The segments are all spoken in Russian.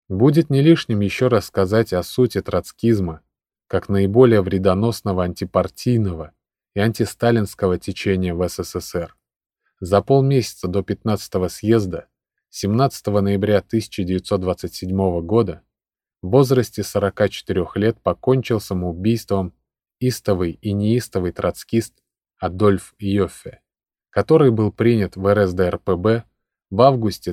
Будет не лишним еще раз сказать о сути троцкизма, как наиболее вредоносного антипартийного и антисталинского течения в СССР. За полмесяца до 15-го съезда 17 ноября 1927 года в возрасте 44 лет покончил самоубийством истовый и неистовый троцкист Адольф Йоффе, который был принят в РСДРПб в августе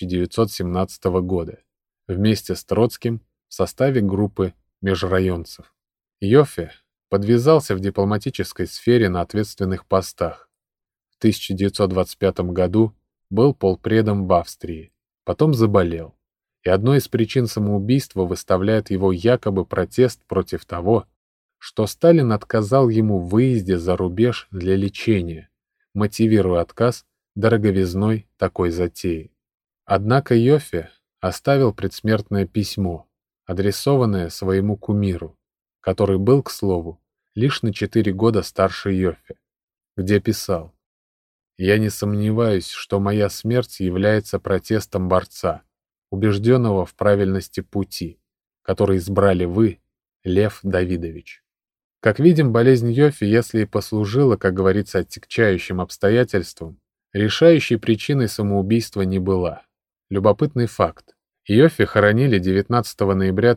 1917 года вместе с Троцким в составе группы межрайонцев. Йоффе подвязался в дипломатической сфере на ответственных постах. В 1925 году был полпредом в Австрии, потом заболел, и одной из причин самоубийства выставляет его якобы протест против того, что Сталин отказал ему в выезде за рубеж для лечения, мотивируя отказ дороговизной такой затеи. Однако Йоффе оставил предсмертное письмо, адресованное своему кумиру, который был, к слову, лишь на 4 года старше Йоффе, где писал: «Я не сомневаюсь, что моя смерть является протестом борца, убежденного в правильности пути, который избрали вы, Лев Давидович». Как видим, болезнь Йоффе, если и послужила, как говорится, отягчающим обстоятельством, решающей причиной самоубийства не была. Любопытный факт. Йоффе хоронили 19 ноября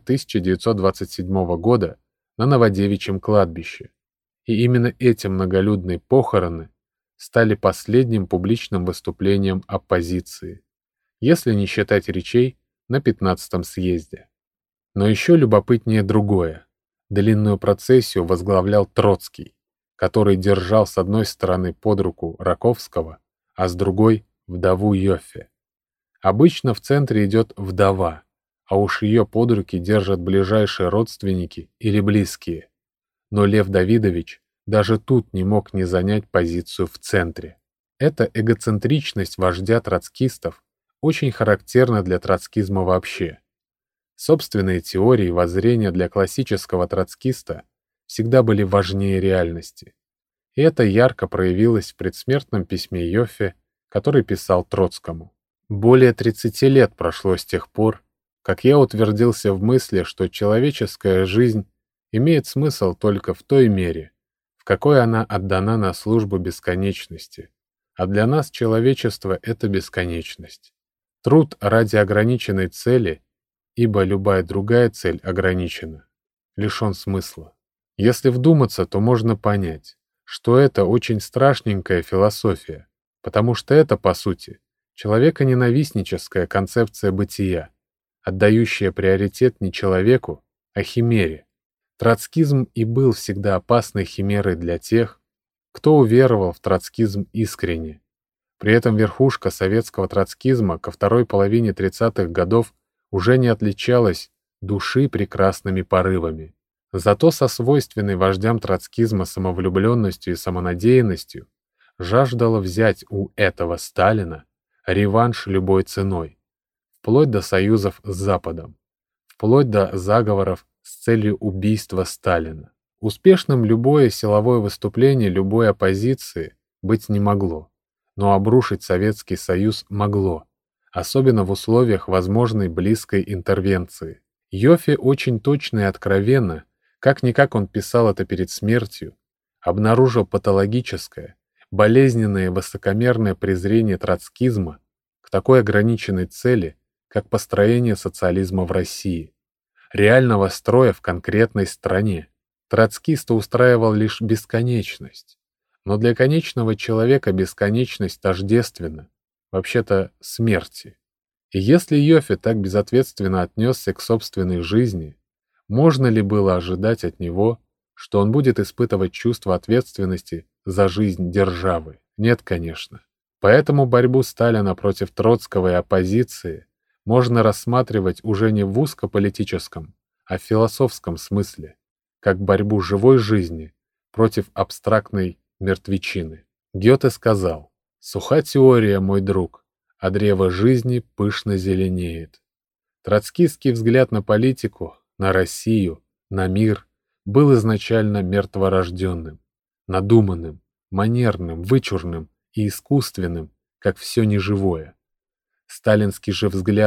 1927 года на Новодевичьем кладбище. И именно эти многолюдные похороны стали последним публичным выступлением оппозиции, если не считать речей на 15-м съезде. Но еще любопытнее другое. Длинную процессию возглавлял Троцкий, который держал с одной стороны под руку Раковского, а с другой — вдову Йоффе. Обычно в центре идет вдова, а уж ее под руки держат ближайшие родственники или близкие. Но Лев Давидович даже тут не мог не занять позицию в центре. Эта эгоцентричность вождя троцкистов очень характерна для троцкизма вообще. Собственные теории и воззрения для классического троцкиста всегда были важнее реальности. И это ярко проявилось в предсмертном письме Йоффе, который писал Троцкому. Более 30 лет прошло с тех пор, как я утвердился в мысли, что человеческая жизнь имеет смысл только в той мере, в какой она отдана на службу бесконечности, а для нас человечество — это бесконечность. Труд ради ограниченной цели, ибо любая другая цель ограничена, лишен смысла. Если вдуматься, то можно понять, что это очень страшненькая философия, потому что это, по сути, человеконенавистническая концепция бытия, отдающая приоритет не человеку, а химере. Троцкизм и был всегда опасной химерой для тех, кто уверовал в троцкизм искренне. При этом верхушка советского троцкизма ко второй половине 30-х годов уже не отличалась души прекрасными порывами. Зато со свойственной вождям троцкизма самовлюбленностью и самонадеянностью жаждала взять у этого Сталина реванш любой ценой, вплоть до союзов с Западом, вплоть до заговоров с целью убийства Сталина. Успешным любое силовое выступление любой оппозиции быть не могло, но обрушить Советский Союз могло, особенно в условиях возможной близкой интервенции. Йоффе очень точно и откровенно, как-никак он писал это перед смертью, обнаружил патологическое, болезненное и высокомерное презрение троцкизма к такой ограниченной цели, как построение социализма в России, реального строя в конкретной стране. Троцкиста устраивал лишь бесконечность, но для конечного человека бесконечность тождественна, вообще-то, смерти. И если Йоффе так безответственно отнесся к собственной жизни, можно ли было ожидать от него, что он будет испытывать чувство ответственности за жизнь державы? Нет, конечно. Поэтому борьбу Сталина против Троцкого и оппозиции можно рассматривать уже не в узкополитическом, а в философском смысле, как борьбу живой жизни против абстрактной мертвечины. Гёте сказал: «Суха теория, мой друг, а древо жизни пышно зеленеет». Троцкистский взгляд на политику, на Россию, на мир был изначально мертворожденным, надуманным, манерным, вычурным и искусственным, как все неживое. Сталинский же взгляд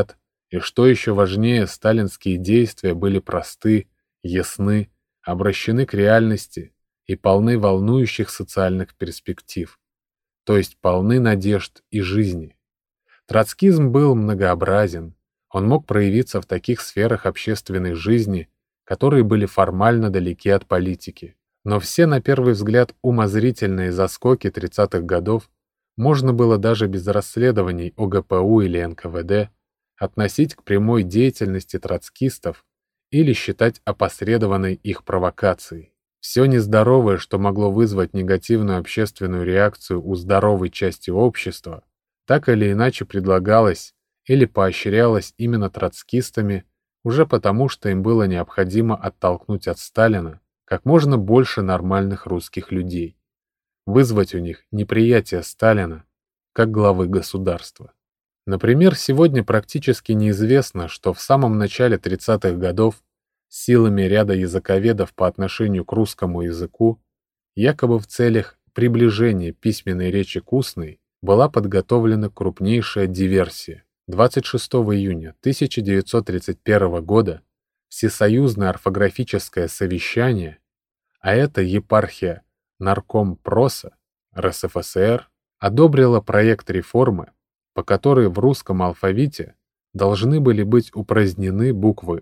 И что еще важнее, сталинские действия были просты, ясны, обращены к реальности и полны волнующих социальных перспектив, то есть полны надежд и жизни. Троцкизм был многообразен, он мог проявиться в таких сферах общественной жизни, которые были формально далеки от политики. Но все, на первый взгляд, умозрительные заскоки 30-х годов можно было даже без расследований ОГПУ или НКВД относить к прямой деятельности троцкистов или считать опосредованной их провокацией. Все нездоровое, что могло вызвать негативную общественную реакцию у здоровой части общества, так или иначе предлагалось или поощрялось именно троцкистами уже потому, что им было необходимо оттолкнуть от Сталина как можно больше нормальных русских людей, вызвать у них неприятие Сталина как главы государства. Например, сегодня практически неизвестно, что в самом начале 30-х годов силами ряда языковедов по отношению к русскому языку, якобы в целях приближения письменной речи к устной, была подготовлена крупнейшая диверсия. 26 июня 1931 года Всесоюзное орфографическое совещание, а это епархия Наркомпроса РСФСР, одобрило проект реформы, по которой в русском алфавите должны были быть упразднены буквы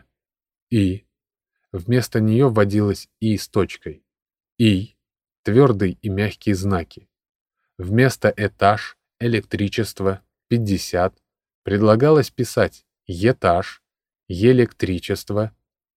И, вместо нее вводилось И с точкой, И, твердые и мягкие знаки. Вместо этаж, электричество, 50 предлагалось писать этаж, электричество,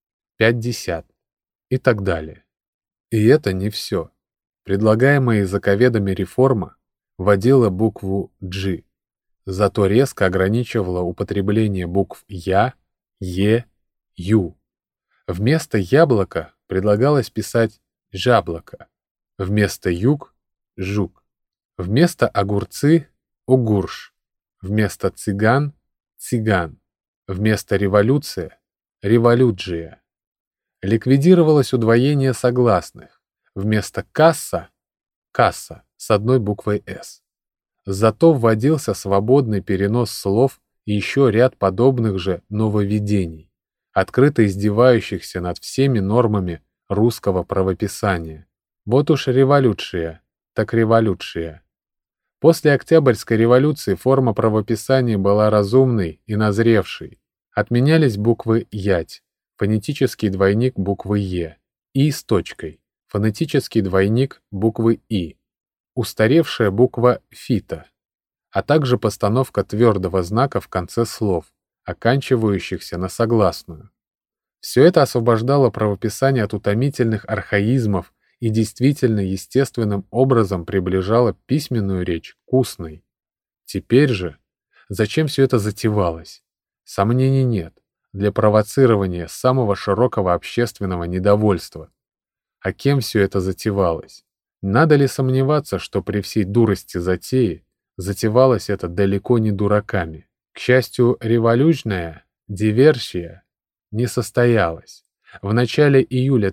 50 и так далее. И это не все. Предлагаемая языковедами реформа вводила букву G, зато резко ограничивала употребление букв Я, Е, Ю. Вместо яблока предлагалось писать жаблоко, вместо юг – жук, вместо огурцы – угурш, вместо цыган – цыган, вместо революция – революджия. Ликвидировалось удвоение согласных, вместо касса – касса с одной буквой «С». Зато вводился свободный перенос слов и еще ряд подобных же нововведений, открыто издевающихся над всеми нормами русского правописания. Вот уж революция, так революция. После Октябрьской революции форма правописания была разумной и назревшей. Отменялись буквы «ять», фонетический двойник буквы «е», «и» с точкой, фонетический двойник буквы «и», устаревшая буква «фита», а также постановка твердого знака в конце слов, оканчивающихся на согласную. Все это освобождало правописание от утомительных архаизмов и действительно естественным образом приближало письменную речь к устной. Теперь же, зачем все это затевалось? Сомнений нет, для провоцирования самого широкого общественного недовольства. А кем все это затевалось? Надо ли сомневаться, что при всей дурости затеи затевалось это далеко не дураками? К счастью, революционная диверсия не состоялась. В начале июля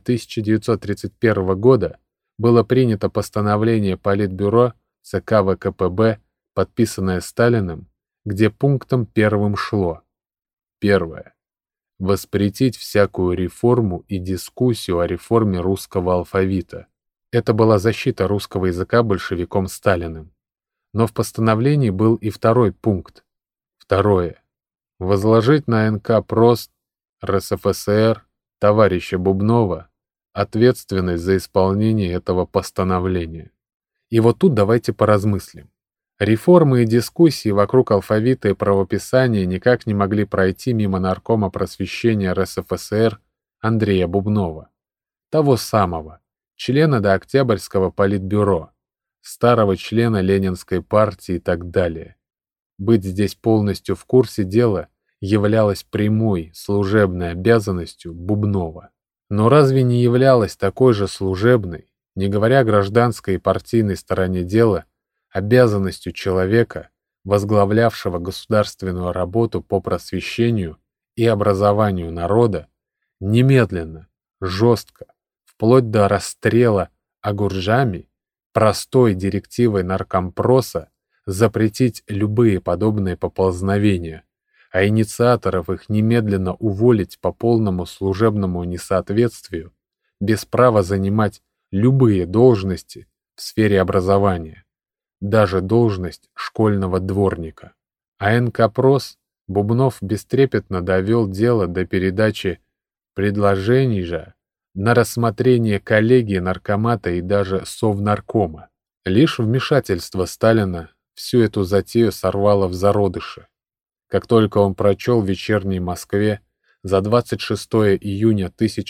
1931 года было принято постановление Политбюро ЦК ВКПБ, подписанное Сталиным, где пунктом первым шло: первое. Воспретить всякую реформу и дискуссию о реформе русского алфавита. Это была защита русского языка большевиком Сталиным. Но в постановлении был и второй пункт. Второе. Возложить на НК ПРОС РСФСР товарища Бубнова ответственность за исполнение этого постановления. И вот тут давайте поразмыслим. Реформы и дискуссии вокруг алфавита и правописания никак не могли пройти мимо наркома просвещения РСФСР Андрея Бубнова, того самого, члена дооктябрьского политбюро, старого члена Ленинской партии и так далее. Быть здесь полностью в курсе дела являлось прямой служебной обязанностью Бубнова. Но разве не являлось такой же служебной, не говоря о гражданской и партийной стороне дела, обязанностью человека, возглавлявшего государственную работу по просвещению и образованию народа, немедленно, жестко, вплоть до расстрела огуржами, простой директивой наркомпроса запретить любые подобные поползновения, а инициаторов их немедленно уволить по полному служебному несоответствию, без права занимать любые должности в сфере образования, даже должность школьного дворника. А НК-прос Бубнов бестрепетно довел дело до передачи предложений же на рассмотрение коллегии наркомата и даже совнаркома. Лишь вмешательство Сталина всю эту затею сорвало в зародыше. Как только он прочел в «Вечерней Москве» за 26 июня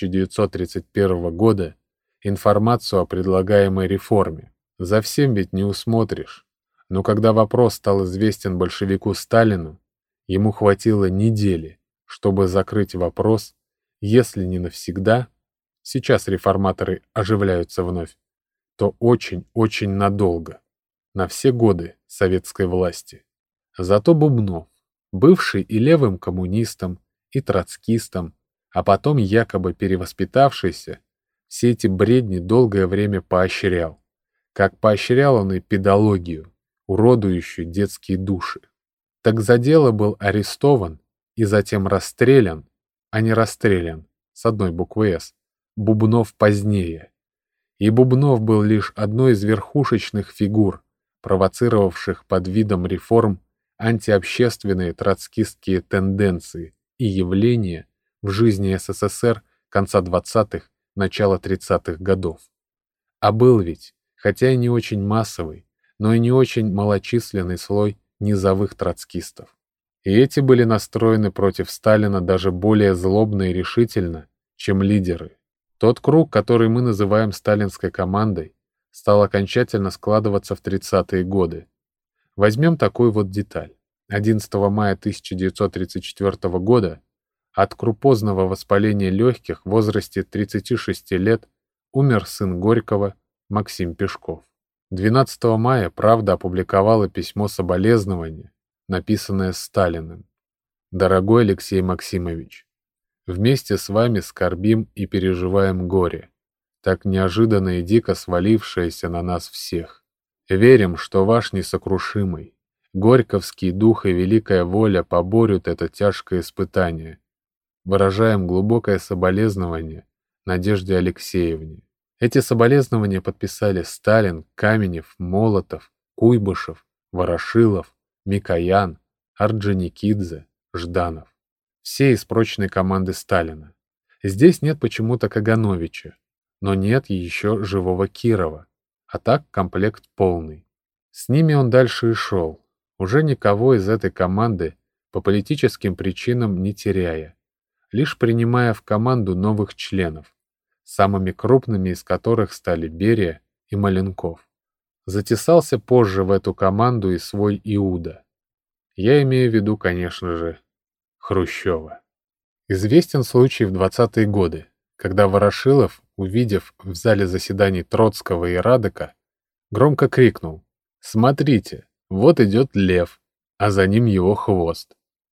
1931 года информацию о предлагаемой реформе. За всем ведь не усмотришь. Но когда вопрос стал известен большевику Сталину, ему хватило недели, чтобы закрыть вопрос, если не навсегда, сейчас реформаторы оживляются вновь, то очень-очень надолго, на все годы советской власти. Зато Бубнов, бывший и левым коммунистом, и троцкистом, а потом якобы перевоспитавшийся, все эти бредни долгое время поощрял. Как поощрял он и педологию, уродующую детские души. Так за дело был арестован и затем расстрелян, а не расстрелян, с одной буквы «С», Бубнов позднее. И Бубнов был лишь одной из верхушечных фигур, провоцировавших под видом реформ антиобщественные троцкистские тенденции и явления в жизни СССР конца 20-х, начала 30-х годов. А был ведь, хотя и не очень массовый, но и не очень малочисленный слой низовых троцкистов. И эти были настроены против Сталина даже более злобно и решительно, чем лидеры. Тот круг, который мы называем сталинской командой, стал окончательно складываться в 30-е годы. Возьмем такую вот деталь. 11 мая 1934 года от крупозного воспаления легких в возрасте 36 лет умер сын Горького Максим Пешков. 12 мая «Правда» опубликовала письмо соболезнования, написанное Сталиным. «Дорогой Алексей Максимович, вместе с вами скорбим и переживаем горе, так неожиданно и дико свалившееся на нас всех. Верим, что ваш несокрушимый, горьковский дух и великая воля поборют это тяжкое испытание. Выражаем глубокое соболезнование Надежде Алексеевне». Эти соболезнования подписали Сталин, Каменев, Молотов, Куйбышев, Ворошилов, Микоян, Орджоникидзе, Жданов. Все из прочной команды Сталина. Здесь нет почему-то Кагановича, но нет еще живого Кирова, а так комплект полный. С ними он дальше и шел, уже никого из этой команды по политическим причинам не теряя, лишь принимая в команду новых членов, самыми крупными из которых стали Берия и Маленков. Затесался позже в эту команду и свой Иуда. Я имею в виду, конечно же, Хрущева. Известен случай в 20-е годы, когда Ворошилов, увидев в зале заседаний Троцкого и Радека, громко крикнул: «Смотрите, вот идет лев, а за ним его хвост».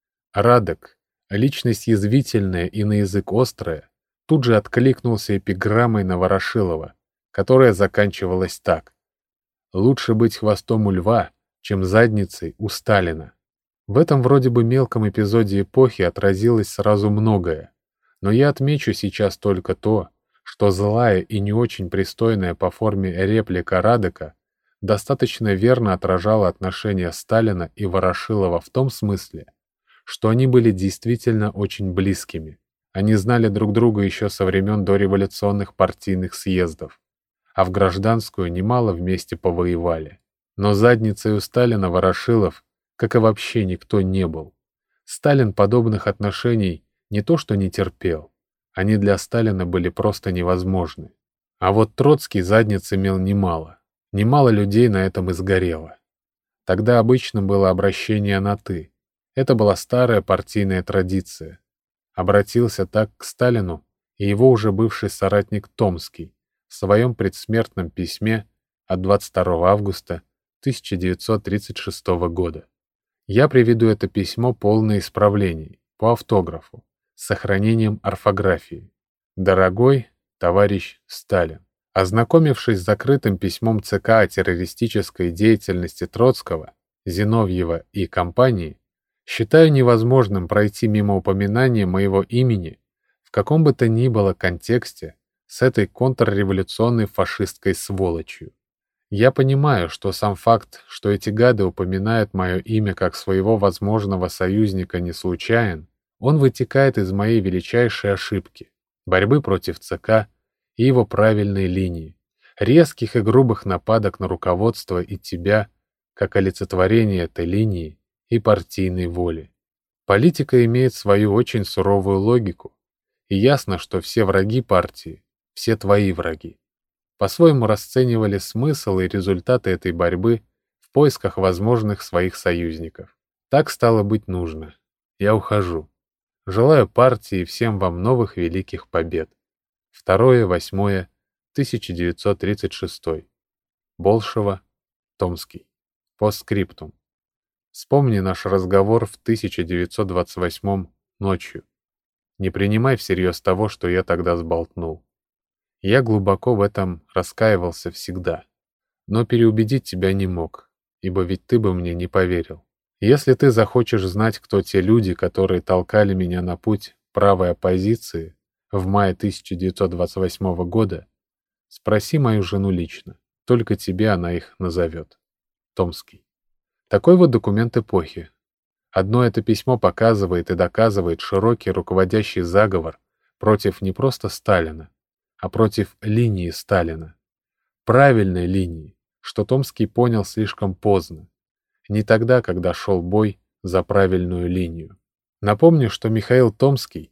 Радек, личность язвительная и на язык острая, тут же откликнулся эпиграммой на Ворошилова, которая заканчивалась так: «Лучше быть хвостом у льва, чем задницей у Сталина». В этом вроде бы мелком эпизоде эпохи отразилось сразу многое, но я отмечу сейчас только то, что злая и не очень пристойная по форме реплика Радека достаточно верно отражала отношения Сталина и Ворошилова в том смысле, что они были действительно очень близкими. Они знали друг друга еще со времен дореволюционных партийных съездов, а в гражданскую немало вместе повоевали. Но задницей у Сталина Ворошилов, как и вообще никто, не был. Сталин подобных отношений не то что не терпел, они для Сталина были просто невозможны. А вот Троцкий задниц имел немало. Немало людей на этом и сгорело. Тогда обычно было обращение на «ты». Это была старая партийная традиция. Обратился так к Сталину и его уже бывший соратник Томский в своем предсмертном письме от 22 августа 1936 года. Я приведу это письмо полное исправлений, по автографу, с сохранением орфографии. «Дорогой товарищ Сталин, ознакомившись с закрытым письмом ЦК о террористической деятельности Троцкого, Зиновьева и компании, Считаю невозможным пройти мимо упоминания моего имени в каком бы то ни было контексте с этой контрреволюционной фашистской сволочью. Я понимаю, что сам факт, что эти гады упоминают мое имя как своего возможного союзника, не случайен, он вытекает из моей величайшей ошибки – борьбы против ЦК и его правильной линии, резких и грубых нападок на руководство и тебя, как олицетворение этой линии и партийной воли. Политика имеет свою очень суровую логику, и ясно, что все враги партии – все твои враги. По-своему расценивали смысл и результаты этой борьбы в поисках возможных своих союзников. Так стало быть нужно. Я ухожу. Желаю партии и всем вам новых великих побед. 2.8.1936. Болшево, Томский. Постскриптум. Вспомни наш разговор в 1928 ночью. Не принимай всерьез того, что я тогда сболтнул. Я глубоко в этом раскаивался всегда, но переубедить тебя не мог, ибо ведь ты бы мне не поверил. Если ты захочешь знать, кто те люди, которые толкали меня на путь правой оппозиции в мае 1928 года, спроси мою жену лично, только тебе она их назовет. Томский. Такой вот документ эпохи. Одно это письмо показывает и доказывает широкий руководящий заговор против не просто Сталина, а против линии Сталина. Правильной линии, что Томский понял слишком поздно, не тогда, когда шел бой за правильную линию. Напомню, что Михаил Томский,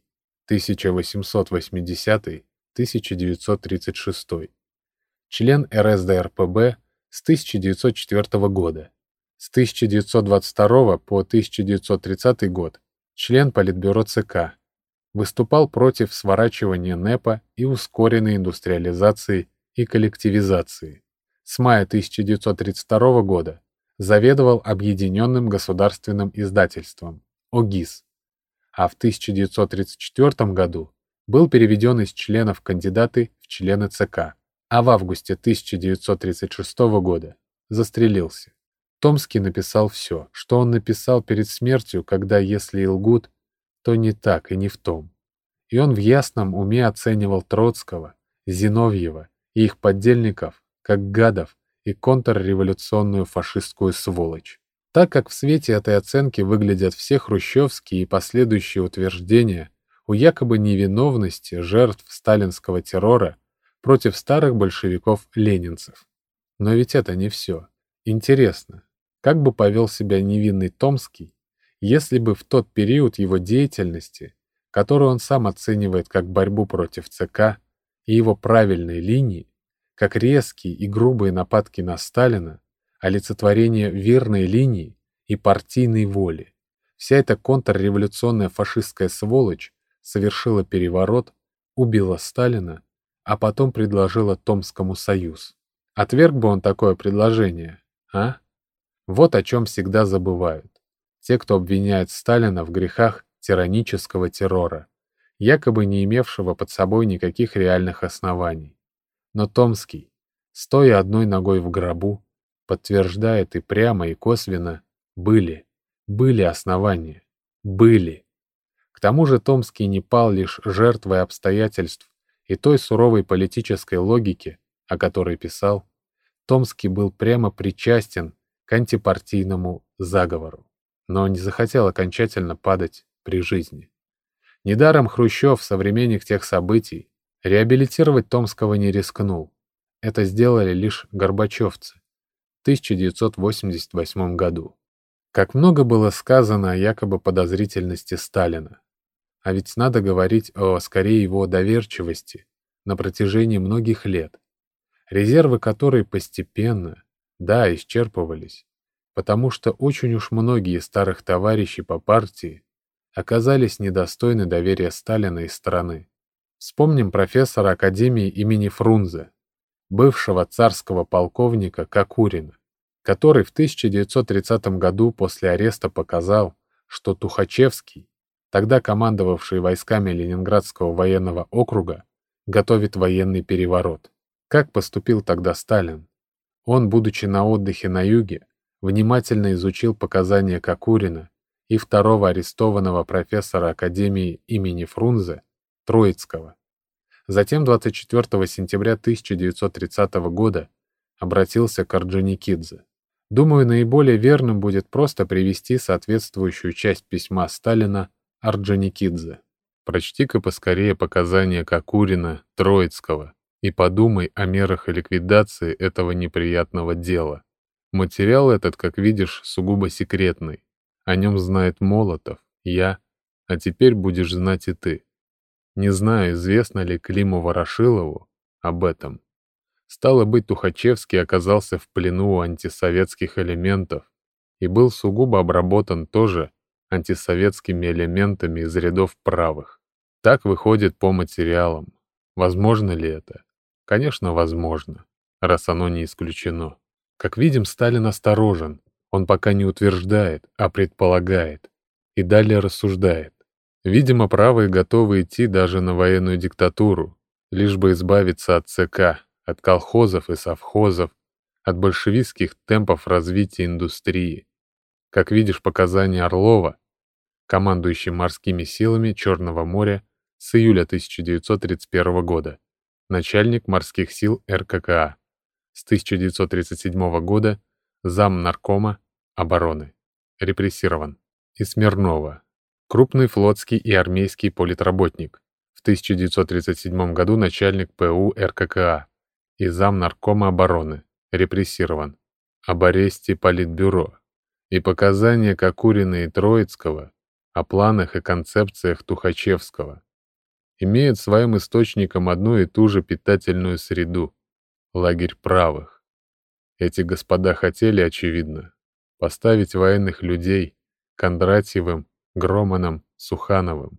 1880-1936, член РСДРПб с 1904 года, с 1922 по 1930 год член Политбюро ЦК, выступал против сворачивания НЭПа и ускоренной индустриализации и коллективизации. С мая 1932 года заведовал Объединенным государственным издательством ОГИС, а в 1934 году был переведен из членов кандидаты в члены ЦК, а в августе 1936 года застрелился. Томский написал все, что он написал перед смертью, когда, если и лгут, то не так и не в том. И он в ясном уме оценивал Троцкого, Зиновьева и их подельников как гадов и контрреволюционную фашистскую сволочь. Так как в свете этой оценки выглядят все хрущевские и последующие утверждения о якобы невиновности жертв сталинского террора против старых большевиков-ленинцев. Но ведь это не все. Интересно, как бы повел себя невинный Томский, если бы в тот период его деятельности, которую он сам оценивает как борьбу против ЦК и его правильной линии, как резкие и грубые нападки на Сталина, олицетворение верной линии и партийной воли, вся эта контрреволюционная фашистская сволочь совершила переворот, убила Сталина, а потом предложила Томскому союз. Отверг бы он такое предложение, а? Вот о чем всегда забывают. Те, кто обвиняет Сталина в грехах тиранического террора, якобы не имевшего под собой никаких реальных оснований. Но Томский, стоя одной ногой в гробу, подтверждает и прямо, и косвенно: были основания, были. К тому же Томский не пал лишь жертвой обстоятельств и той суровой политической логики, о которой писал. Томский был прямо причастен к антипартийному заговору, но не захотел окончательно падать при жизни. Недаром Хрущев, современник тех событий, реабилитировать Томского не рискнул. Это сделали лишь горбачевцы в 1988 году. Как много было сказано о якобы подозрительности Сталина. А ведь надо говорить о, скорее, его доверчивости на протяжении многих лет, резервы которой постепенно, да, исчерпывались, потому что очень уж многие старых товарищей по партии оказались недостойны доверия Сталина и страны. Вспомним профессора Академии имени Фрунзе, бывшего царского полковника Кокурина, который в 1930 году после ареста показал, что Тухачевский, тогда командовавший войсками Ленинградского военного округа, готовит военный переворот. Как поступил тогда Сталин? Он, будучи на отдыхе на юге, внимательно изучил показания Кокурина и второго арестованного профессора Академии имени Фрунзе Троицкого. Затем 24 сентября 1930 года обратился к Орджоникидзе. Думаю, наиболее верным будет просто привести соответствующую часть письма Сталина Орджоникидзе. Прочти-ка поскорее показания Кокурина, Троицкого и подумай о мерах ликвидации этого неприятного дела. Материал этот, как видишь, сугубо секретный. О нем знает Молотов, я, а теперь будешь знать и ты. Не знаю, известно ли Климу Ворошилову об этом. Стало быть, Тухачевский оказался в плену у антисоветских элементов и был сугубо обработан тоже антисоветскими элементами из рядов правых. Так выходит по материалам. Возможно ли это? Конечно, возможно, раз оно не исключено. Как видим, Сталин осторожен. Он пока не утверждает, а предполагает. И далее рассуждает. Видимо, правые готовы идти даже на военную диктатуру, лишь бы избавиться от ЦК, от колхозов и совхозов, от большевистских темпов развития индустрии. Как видишь, показания Орлова, командующий морскими силами Черного моря с июля 1931 года, начальник морских сил РККА, с 1937 года зам наркома обороны, репрессирован, и Смирнова, крупный флотский и армейский политработник, в 1937 году начальник ПУ РККА и зам наркома обороны, репрессирован, об аресте Политбюро, и показания Кокурина и Троицкого о планах и концепциях Тухачевского, имеют своим источником одну и ту же питательную среду — лагерь правых. Эти господа хотели, очевидно, поставить военных людей Кондратьевым, Громаном, Сухановым.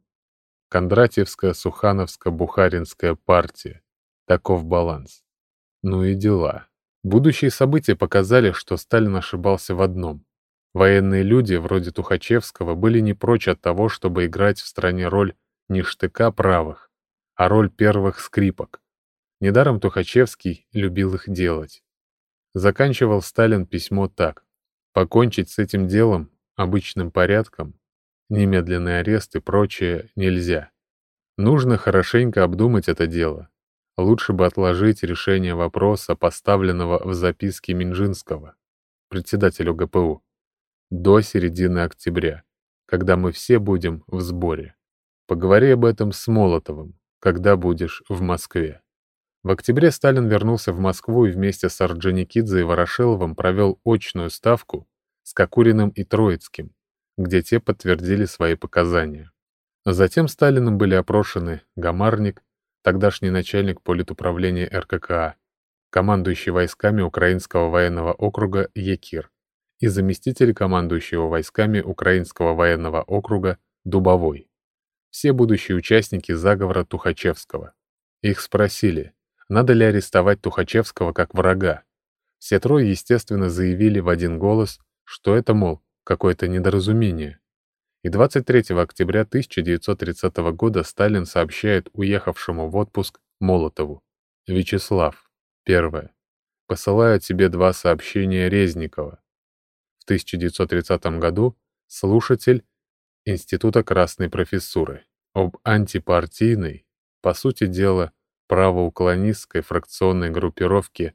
Кондратьевско-Сухановско-Бухаринская партия. Таков баланс. Ну и дела. Будущие события показали, что Сталин ошибался в одном. Военные люди, вроде Тухачевского, были не прочь от того, чтобы играть в стране роль не штыка правых, а роль первых скрипок. Недаром Тухачевский любил их делать. Заканчивал Сталин письмо так. Покончить с этим делом обычным порядком, немедленный арест и прочее нельзя. Нужно хорошенько обдумать это дело. Лучше бы отложить решение вопроса, поставленного в записке Минжинского, председателю ГПУ, до середины октября, когда мы все будем в сборе. Поговори об этом с Молотовым, когда будешь в Москве. В октябре Сталин вернулся в Москву и вместе с Орджоникидзе и Ворошиловым провел очную ставку с Кокуриным и Троицким, где те подтвердили свои показания. Затем Сталиным были опрошены Гамарник, тогдашний начальник политуправления РККА, командующий войсками Украинского военного округа Якир и заместитель командующего войсками Украинского военного округа Дубовой. Все будущие участники заговора Тухачевского. Их спросили, надо ли арестовать Тухачевского как врага. Все трое, естественно, заявили в один голос, что это, мол, какое-то недоразумение. И 23 октября 1930 года Сталин сообщает уехавшему в отпуск Молотову: «Вячеслав, первое. Посылаю тебе 2 сообщения Резникова. В 1930 году слушатель Института Красной Профессуры об антипартийной, по сути дела, правоуклонистской фракционной группировке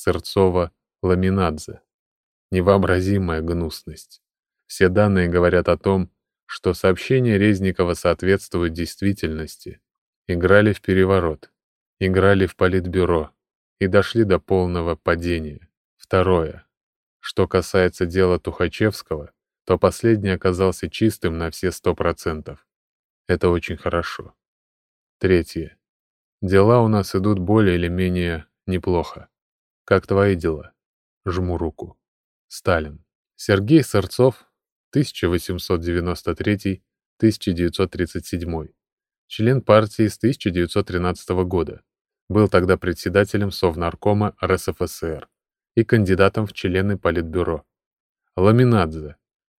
Сырцова-Ламинадзе. Невообразимая гнусность. Все данные говорят о том, что сообщения Резникова соответствуют действительности. Играли в переворот, играли в Политбюро и дошли до полного падения. Второе. Что касается дела Тухачевского, то последний оказался чистым на все 100%. Это очень хорошо. Третье. Дела у нас идут более или менее неплохо. Как твои дела? Жму руку. Сталин. Сергей Сырцов, 1893-1937. Член партии с 1913 года. Был тогда председателем Совнаркома РСФСР и кандидатом в члены Политбюро. Ламинадзе,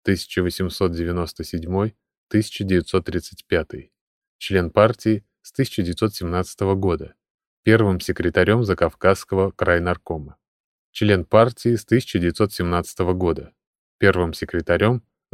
1897-1935. Член партии с 1917 года. Первым секретарем Закавказского крайнаркома. Член партии с 1917 года. Первым секретарем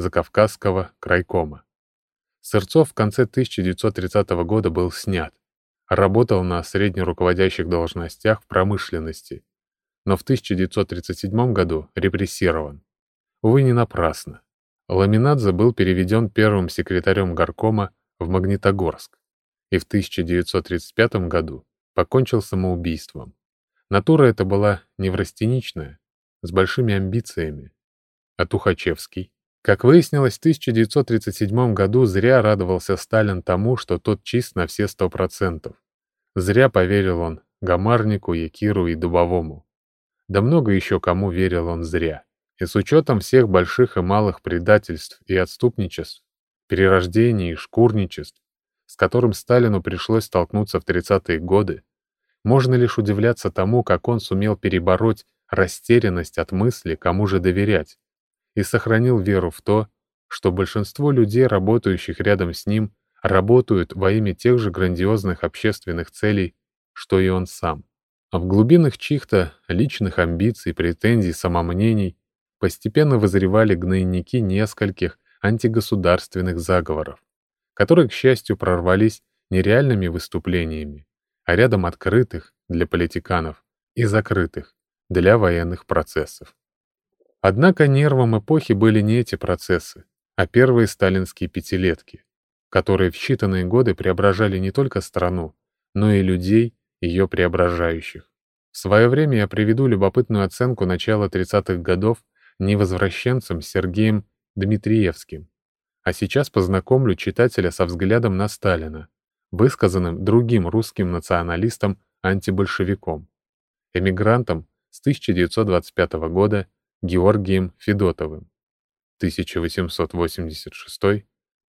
Закавказского крайкома. Сырцов в конце 1930 года был снят, работал на среднеруководящих должностях в промышленности, но в 1937 году репрессирован. Увы, не напрасно. Ламинадзе был переведен первым секретарем горкома в Магнитогорск и в 1935 году покончил самоубийством. Натура эта была неврастеничная, с большими амбициями. А Тухачевский? Как выяснилось, в 1937 году зря радовался Сталин тому, что тот чист на все 100%. Зря поверил он Гамарнику, Якиру и Дубовому. Да много еще кому верил он зря. И с учетом всех больших и малых предательств и отступничеств, перерождений и шкурничеств, с которым Сталину пришлось столкнуться в 30-е годы, можно лишь удивляться тому, как он сумел перебороть растерянность от мысли, кому же доверять, и сохранил веру в то, что большинство людей, работающих рядом с ним, работают во имя тех же грандиозных общественных целей, что и он сам. А в глубинах чьих-то личных амбиций, претензий, самомнений постепенно вызревали гнойники нескольких антигосударственных заговоров, которые, к счастью, прорвались не реальными выступлениями, а рядом открытых для политиканов и закрытых для военных процессов. Однако нервом эпохи были не эти процессы, а первые сталинские пятилетки, которые в считанные годы преображали не только страну, но и людей, ее преображающих. В свое время я приведу любопытную оценку начала 30-х годов невозвращенцем Сергеем Дмитриевским, а сейчас познакомлю читателя со взглядом на Сталина, высказанным другим русским националистом-антибольшевиком, эмигрантом с 1925 года Георгием Федотовым, 1886-1951.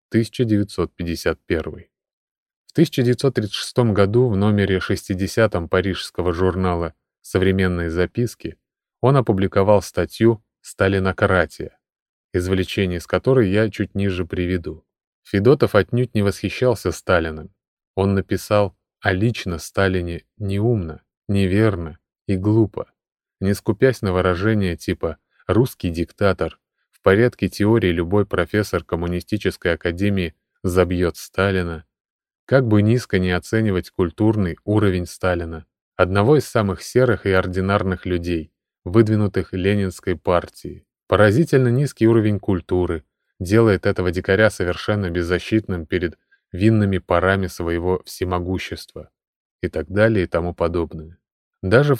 В 1936 году в номере 60 парижского журнала «Современные записки» он опубликовал статью «Сталинократия», извлечение из которой я чуть ниже приведу. Федотов отнюдь не восхищался Сталиным. Он написал о лично Сталине неумно, неверно и глупо, не скупясь на выражения типа «русский диктатор», «в порядке теории любой профессор коммунистической академии забьет Сталина», как бы низко не оценивать культурный уровень Сталина, одного из самых серых и ординарных людей, выдвинутых Ленинской партией. Поразительно низкий уровень культуры делает этого дикаря совершенно беззащитным перед винными парами своего всемогущества и так далее и тому подобное. Даже в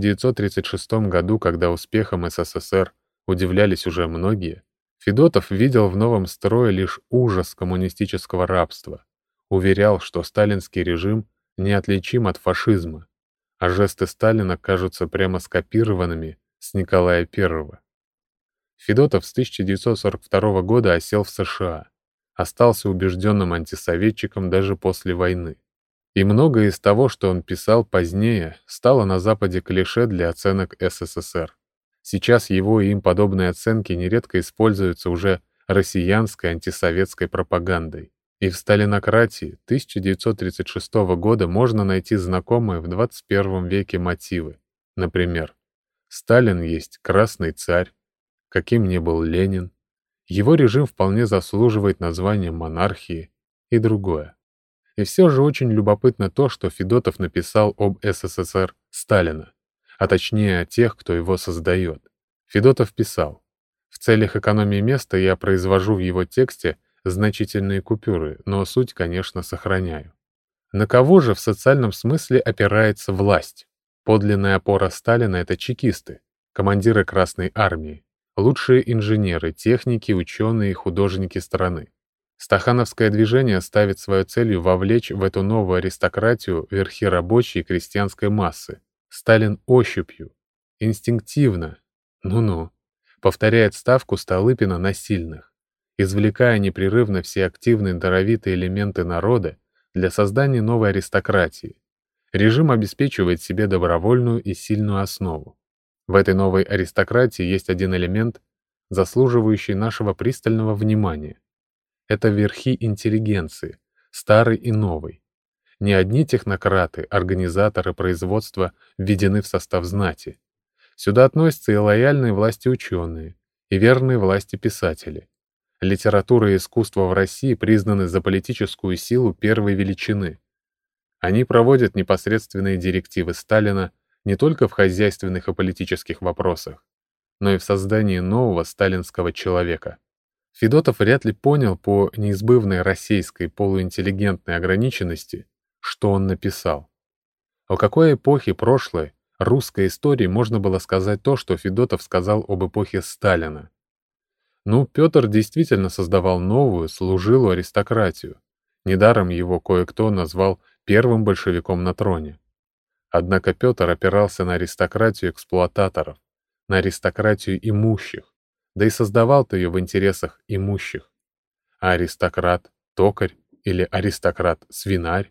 1936 году, когда успехом СССР удивлялись уже многие, Федотов видел в новом строе лишь ужас коммунистического рабства, уверял, что сталинский режим неотличим от фашизма, а жесты Сталина кажутся прямо скопированными с Николая I. Федотов с 1942 года осел в США, остался убежденным антисоветчиком даже после войны. И многое из того, что он писал позднее, стало на Западе клише для оценок СССР. Сейчас его и им подобные оценки нередко используются уже россиянской антисоветской пропагандой. И в «Сталинократии» 1936 года можно найти знакомые в 21 веке мотивы. Например, «Сталин есть красный царь», каким не был Ленин, его режим вполне заслуживает названия монархии и другое. И все же очень любопытно то, что Федотов написал об СССР Сталина, а точнее о тех, кто его создает. Федотов писал: «В целях экономии места я произвожу в его тексте значительные купюры, но суть, конечно, сохраняю. На кого же в социальном смысле опирается власть? Подлинная опора Сталина — это чекисты, командиры Красной армии, лучшие инженеры, техники, ученые и художники страны. Стахановское движение ставит своей целью вовлечь в эту новую аристократию верхи рабочей и крестьянской массы. Сталин ощупью, инстинктивно, повторяет ставку Столыпина на сильных, извлекая непрерывно все активные даровитые элементы народа для создания новой аристократии. Режим обеспечивает себе добровольную и сильную основу. В этой новой аристократии есть один элемент, заслуживающий нашего пристального внимания. Это верхи интеллигенции, старой и новой. Не одни технократы, организаторы производства введены в состав знати. Сюда относятся и лояльные власти ученые, и верные власти писатели. Литература и искусство в России признаны за политическую силу первой величины. Они проводят непосредственные директивы Сталина не только в хозяйственных и политических вопросах, но и в создании нового сталинского человека. Федотов вряд ли понял по неизбывной российской полуинтеллигентной ограниченности, что он написал. О какой эпохе прошлой русской истории можно было сказать то, что Федотов сказал об эпохе Сталина? Ну, Петр действительно создавал новую, служилую аристократию. Недаром его кое-кто назвал первым большевиком на троне. Однако Петр опирался на аристократию эксплуататоров, на аристократию имущих, да и создавал-то ее в интересах имущих. А аристократ — токарь или аристократ — свинарь?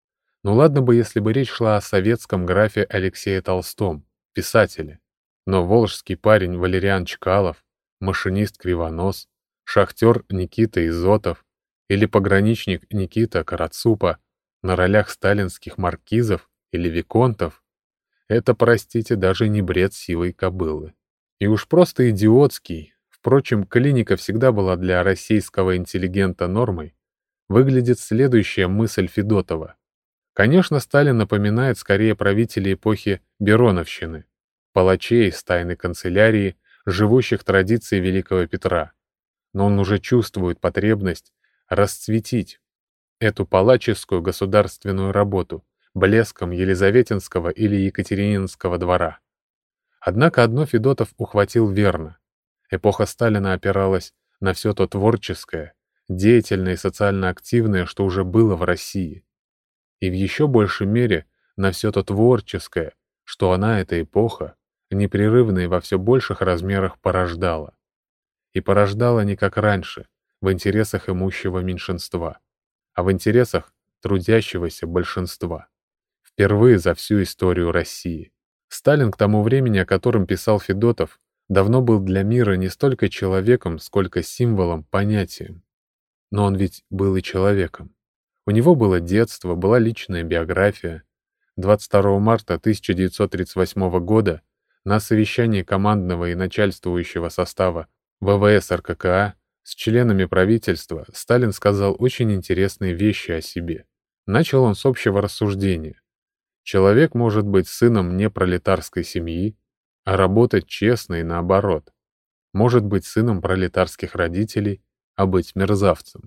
Ну ладно бы, если бы речь шла о советском графе Алексее Толстом, писателе. Но волжский парень Валериан Чкалов, машинист Кривонос, шахтер Никита Изотов или пограничник Никита Карацупа на ролях сталинских маркизов или виконтов — это, простите, даже не бред сивой кобылы. И уж просто идиотский, впрочем, клиника всегда была для российского интеллигента нормой, выглядит следующая мысль Федотова. Конечно, Сталин напоминает скорее правителей эпохи Бероновщины, палачей из тайной канцелярии, живущих традиций Великого Петра. Но он уже чувствует потребность расцветить эту палаческую государственную работу блеском Елизаветинского или Екатерининского двора. Однако одно Федотов ухватил верно. Эпоха Сталина опиралась на все то творческое, деятельное и социально активное, что уже было в России. И в еще большей мере на все то творческое, что она, эта эпоха, непрерывно и во все больших размерах порождала. И порождала не как раньше, в интересах имущего меньшинства, а в интересах трудящегося большинства. Впервые за всю историю России. Сталин к тому времени, о котором писал Федотов, давно был для мира не столько человеком, сколько символом, понятием. Но он ведь был и человеком. У него было детство, была личная биография. 22 марта 1938 года на совещании командного и начальствующего состава ВВС РККА с членами правительства Сталин сказал очень интересные вещи о себе. Начал он с общего рассуждения. Человек может быть сыном не пролетарской семьи, а работать честно и наоборот. Может быть сыном пролетарских родителей, а быть мерзавцем.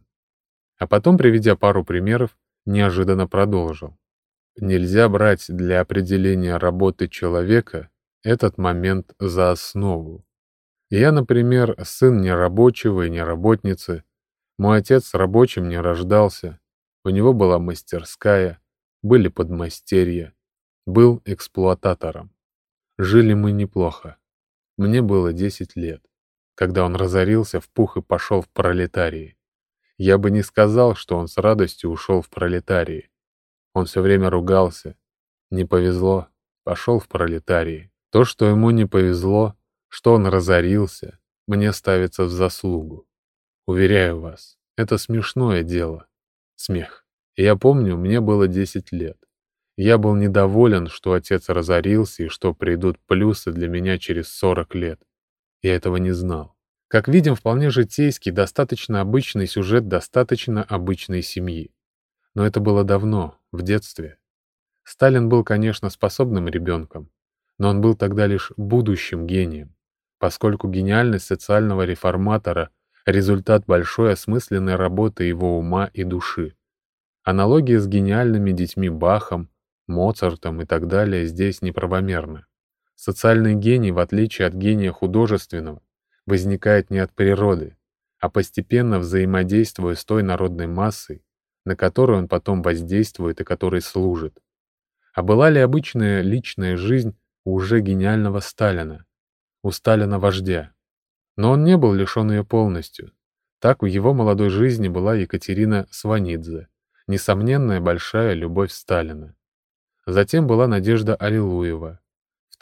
А потом, приведя пару примеров, неожиданно продолжил. Нельзя брать для определения работы человека этот момент за основу. Я, например, сын нерабочего и неработницы. Мой отец рабочим не рождался. У него была мастерская, были подмастерья, был эксплуататором. Жили мы неплохо. Мне было 10 лет, когда он разорился в пух и пошел в пролетарии. Я бы не сказал, что он с радостью ушел в пролетарии. Он все время ругался. Не повезло, пошел в пролетарии. То, что ему не повезло, что он разорился, мне ставится в заслугу. Уверяю вас, это смешное дело. Смех. Я помню, мне было 10 лет. Я был недоволен, что отец разорился и что придут плюсы для меня через 40 лет. Я этого не знал. Как видим, вполне житейский, достаточно обычный сюжет достаточно обычной семьи. Но это было давно, в детстве. Сталин был, конечно, способным ребенком, но он был тогда лишь будущим гением, поскольку гениальность социального реформатора — результат большой осмысленной работы его ума и души. Аналогии с гениальными детьми Бахом, Моцартом и так далее здесь неправомерны. Социальный гений, в отличие от гения художественного, возникает не от природы, а постепенно взаимодействуя с той народной массой, на которую он потом воздействует и которой служит. А была ли обычная личная жизнь у уже гениального Сталина, у Сталина-вождя? Но он не был лишен ее полностью. Так в его молодой жизни была Екатерина Сванидзе, несомненная большая любовь Сталина. Затем была Надежда Аллилуева. В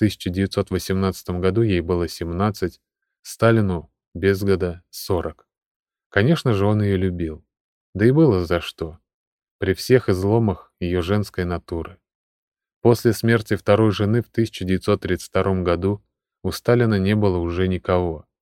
1918 году ей было 17, Сталину без года 40. Конечно же, он ее любил. Да и было за что. При всех изломах ее женской натуры. После смерти второй жены в 1932 году у Сталина не было уже никого.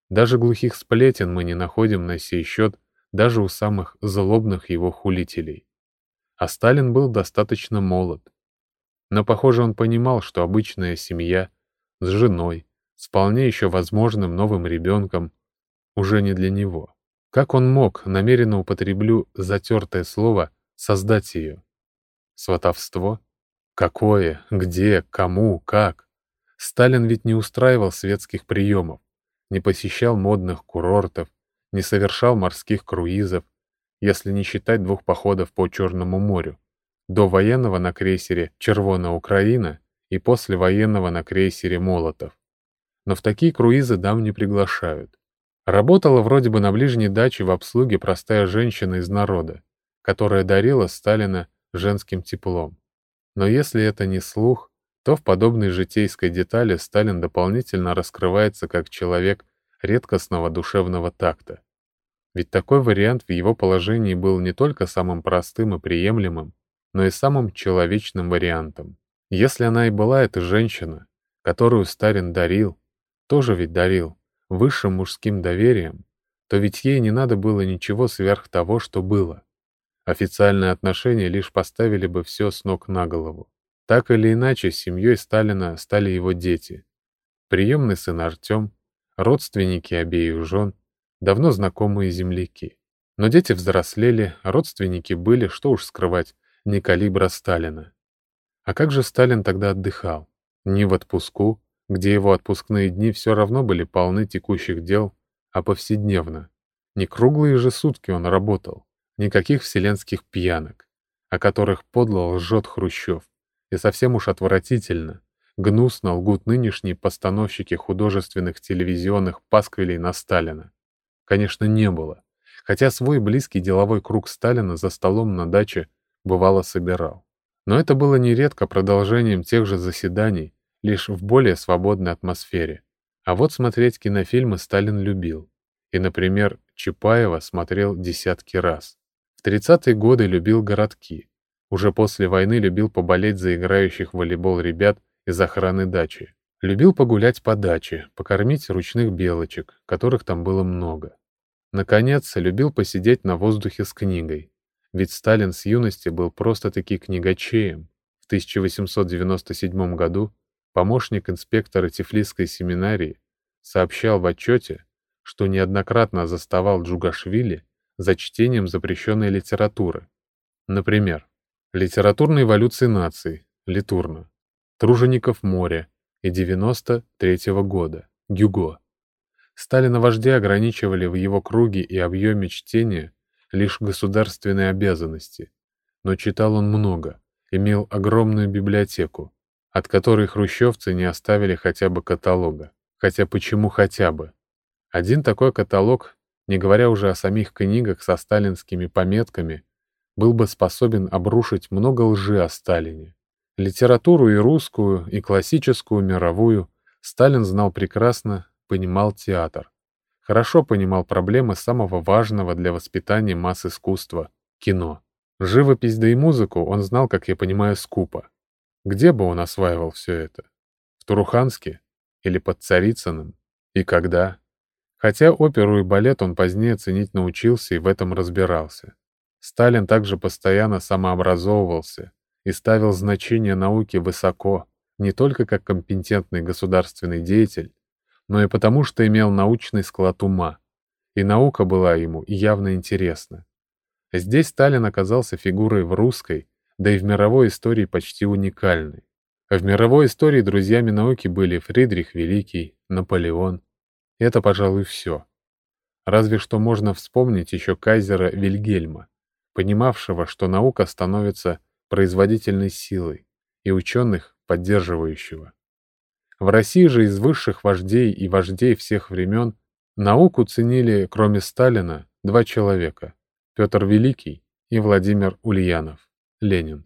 Даже глухих сплетен мы не находим на сей счет даже у самых злобных его хулителей. А Сталин был достаточно молод. Но, похоже, он понимал, что обычная семья с женой, с вполне еще возможным новым ребенком, уже не для него. Как он мог, намеренно употреблю затертое слово, создать ее? Сватовство? Какое? Где? Кому? Как? Сталин ведь не устраивал светских приемов, не посещал модных курортов, не совершал морских круизов, если не считать 2 походов по Черному морю, до военного на крейсере «Червона Украина» и после военного на крейсере «Молотов». Но в такие круизы дам не приглашают. Работала вроде бы на ближней даче в обслуге простая женщина из народа, которая дарила Сталина женским теплом. Но если это не слух, то в подобной житейской детали Сталин дополнительно раскрывается как человек редкостного душевного такта. Ведь такой вариант в его положении был не только самым простым и приемлемым, но и самым человечным вариантом. Если она и была эта женщина, которую Сталин дарил, тоже ведь дарил, высшим мужским доверием, то ведь ей не надо было ничего сверх того, что было. Официальные отношения лишь поставили бы все с ног на голову. Так или иначе, семьей Сталина стали его дети. Приемный сын Артем, родственники обеих жен, давно знакомые земляки. Но дети взрослели, родственники были, что уж скрывать, не калибра Сталина. А как же Сталин тогда отдыхал? Не в отпуску, где его отпускные дни все равно были полны текущих дел, а повседневно. Не круглые же сутки он работал, никаких вселенских пьянок, о которых подло лжет Хрущев, и совсем уж отвратительно, гнусно лгут нынешние постановщики художественных телевизионных пасквилей на Сталина. Конечно, не было, хотя свой близкий деловой круг Сталина за столом на даче бывало собирал. Но это было нередко продолжением тех же заседаний, лишь в более свободной атмосфере. А вот смотреть кинофильмы Сталин любил. И, например, Чапаева смотрел десятки раз. В 30-е годы любил городки. Уже после войны любил поболеть за играющих в волейбол ребят из охраны дачи. Любил погулять по даче, покормить ручных белочек, которых там было много. Наконец, любил посидеть на воздухе с книгой. Ведь Сталин с юности был просто-таки книгачеем. В 1897 году помощник инспектора Тифлисской семинарии сообщал в отчете, что неоднократно заставал Джугашвили за чтением запрещенной литературы. Например, «Литературной эволюции наций» Литурно, «Тружеников моря» и 93-го года Гюго. Сталина-вождя ограничивали в его круге и объеме чтения лишь государственные обязанности, но читал он много, имел огромную библиотеку, от которой хрущевцы не оставили хотя бы каталога. Хотя почему хотя бы? Один такой каталог, не говоря уже о самих книгах со сталинскими пометками, был бы способен обрушить много лжи о Сталине. Литературу и русскую, и классическую, мировую Сталин знал прекрасно, понимал театр. Хорошо понимал проблемы самого важного для воспитания масс искусства — кино. Живопись да и музыку он знал, как я понимаю, скупо. Где бы он осваивал все это? В Туруханске? Или под Царицыным? И когда? Хотя оперу и балет он позднее ценить научился и в этом разбирался. Сталин также постоянно самообразовывался и ставил значение науки высоко, не только как компетентный государственный деятель, но и потому, что имел научный склад ума, и наука была ему явно интересна. Здесь Сталин оказался фигурой в русской, да и в мировой истории почти уникальной. В мировой истории друзьями науки были Фридрих Великий, Наполеон. Это, пожалуй, все. Разве что можно вспомнить еще кайзера Вильгельма, понимавшего, что наука становится производительной силой, и ученых, поддерживающего. В России же из высших вождей и вождей всех времен науку ценили, кроме Сталина, 2 человека — Петр Великий и Владимир Ульянов, Ленин.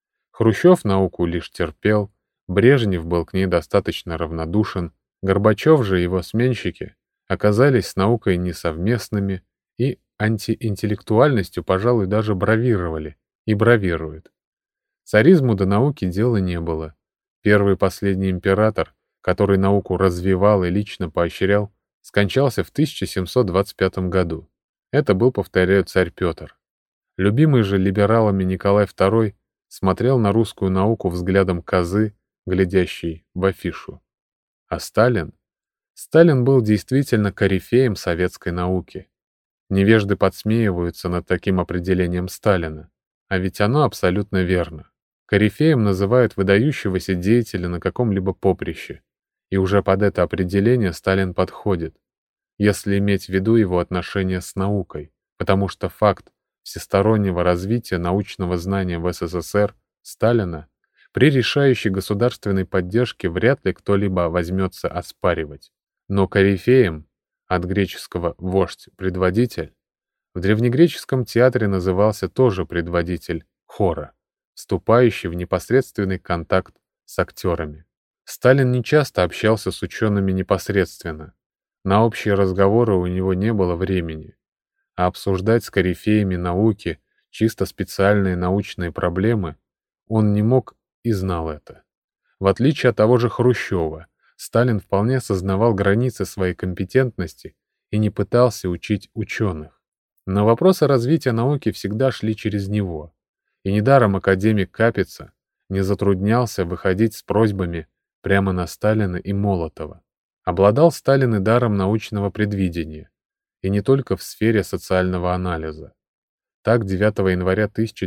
Хрущев науку лишь терпел, Брежнев был к ней достаточно равнодушен, Горбачев же и его сменщики оказались с наукой несовместными и антиинтеллектуальностью, пожалуй, даже бравировали и бравируют. Царизму до науки дела не было. Первый и последний император, который науку развивал и лично поощрял, Скончался в 1725 году. Это был, повторяю, царь Петр. Любимый же либералами Николай II смотрел на русскую науку взглядом козы, глядящей в афишу. А Сталин? Сталин был действительно корифеем советской науки. Невежды подсмеиваются над таким определением Сталина, а ведь оно абсолютно верно. Корифеем называют выдающегося деятеля на каком-либо поприще, и уже под это определение Сталин подходит, если иметь в виду его отношения с наукой, потому что факт всестороннего развития научного знания в СССР Сталина при решающей государственной поддержке вряд ли кто-либо возьмется оспаривать. Но корифеем, от греческого «вождь», «предводитель», в древнегреческом театре назывался тоже предводитель хора, вступающий в непосредственный контакт с актерами. Сталин нечасто общался с учеными непосредственно. На общие разговоры у него не было времени, а обсуждать с корифеями науки чисто специальные научные проблемы он не мог и знал это. В отличие от того же Хрущева, Сталин вполне осознавал границы своей компетентности и не пытался учить ученых. Но вопросы развития науки всегда шли через него, и недаром академик Капица не затруднялся выходить с просьбами прямо на Сталина и Молотова. Обладал Сталин и даром научного предвидения, и не только в сфере социального анализа. Так, 9 января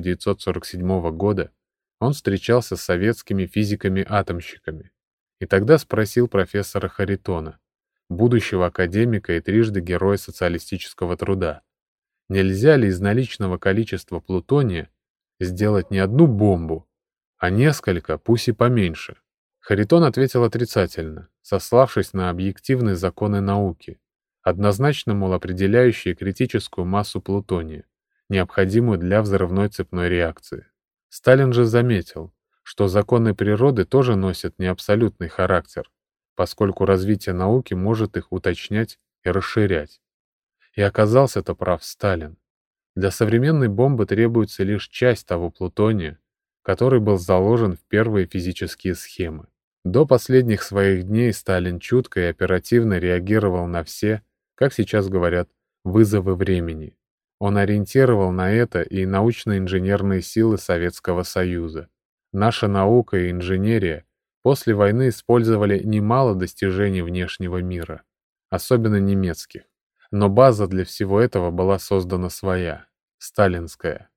1947 года он встречался с советскими физиками-атомщиками, и тогда спросил профессора Харитона, будущего академика и трижды Героя социалистического труда, нельзя ли из наличного количества плутония сделать не одну бомбу, а несколько, пусть и поменьше. Харитон ответил отрицательно, сославшись на объективные законы науки, однозначно, мол, определяющие критическую массу плутония, необходимую для взрывной цепной реакции. Сталин же заметил, что законы природы тоже носят не абсолютный характер, поскольку развитие науки может их уточнять и расширять. И оказался-то прав Сталин. Для современной бомбы требуется лишь часть того плутония, который был заложен в первые физические схемы. До последних своих дней Сталин чутко и оперативно реагировал на все, как сейчас говорят, вызовы времени. Он ориентировал на это и научно-инженерные силы Советского Союза. Наша наука и инженерия после войны использовали немало достижений внешнего мира, особенно немецких. Но база для всего этого была создана своя, сталинская.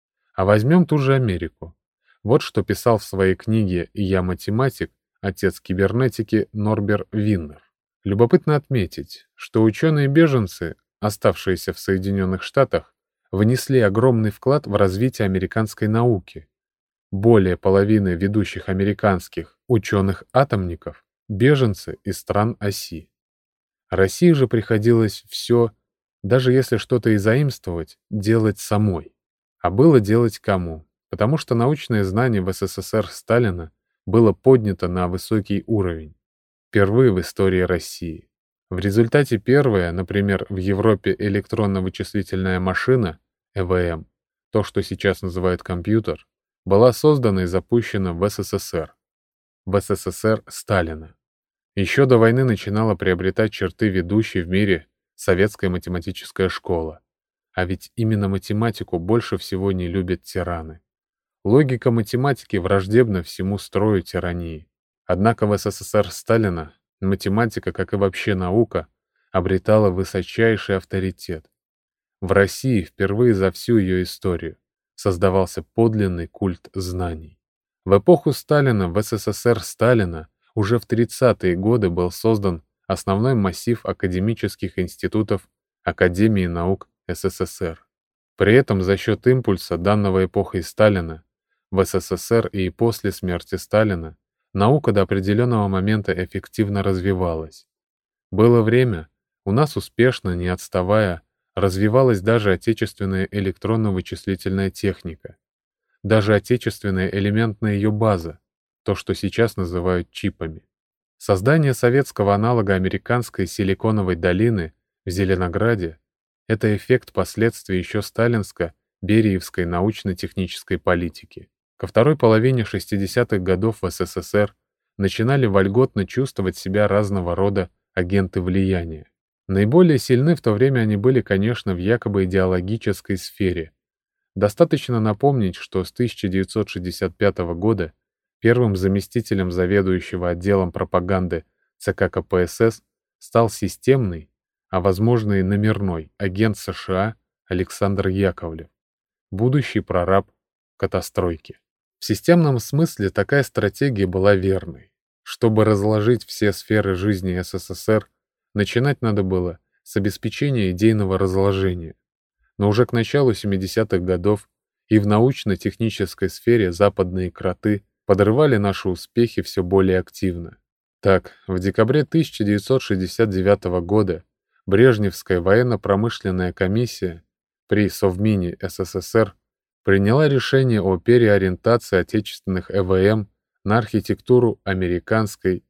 А возьмем ту же Америку. Вот что писал в своей книге «Я математик» отец кибернетики Норбер Виннер. Любопытно отметить, что ученые-беженцы, оставшиеся в Соединенных Штатах, внесли огромный вклад в развитие американской науки. Более половины ведущих американских ученых-атомников – беженцы из стран оси. России же приходилось все, даже если что-то и заимствовать, делать самой. А было делать кому? Потому что научное знание в СССР Сталина было поднято на высокий уровень. Впервые в истории России. В результате первая, например, в Европе электронно-вычислительная машина, ЭВМ, то, что сейчас называют компьютер, была создана и запущена в СССР. В СССР Сталина. Еще до войны начинала приобретать черты ведущей в мире советская математическая школа. А ведь именно математику больше всего не любят тираны. Логика математики враждебна всему строю тирании. Однако в СССР Сталина математика, как и вообще наука, обретала высочайший авторитет. В России впервые за всю ее историю создавался подлинный культ знаний. В эпоху Сталина в СССР Сталина уже в 30-е годы был создан основной массив академических институтов Академии наук СССР. При этом за счет импульса, данного эпохой Сталина, в СССР и после смерти Сталина наука до определенного момента эффективно развивалась. Было время, у нас успешно, не отставая, развивалась даже отечественная электронно-вычислительная техника, даже отечественная элементная ее база, то, что сейчас называют чипами. Создание советского аналога американской Силиконовой долины в Зеленограде – это эффект последствий еще сталинско-бериевской научно-технической политики. Ко второй половине 60-х годов в СССР начинали вольготно чувствовать себя разного рода агенты влияния. Наиболее сильны в то время они были, конечно, в якобы идеологической сфере. Достаточно напомнить, что с 1965 года первым заместителем заведующего отделом пропаганды ЦК КПСС стал системный, а возможно и номерной агент США Александр Яковлев, будущий прораб катастройки. В системном смысле такая стратегия была верной. Чтобы разложить все сферы жизни СССР, начинать надо было с обеспечения идейного разложения. Но уже к началу 70-х годов и в научно-технической сфере западные кроты подрывали наши успехи все более активно. Так, в декабре 1969 года Брежневская военно-промышленная комиссия при Совмине СССР приняла решение о переориентации отечественных ЭВМ на архитектуру американской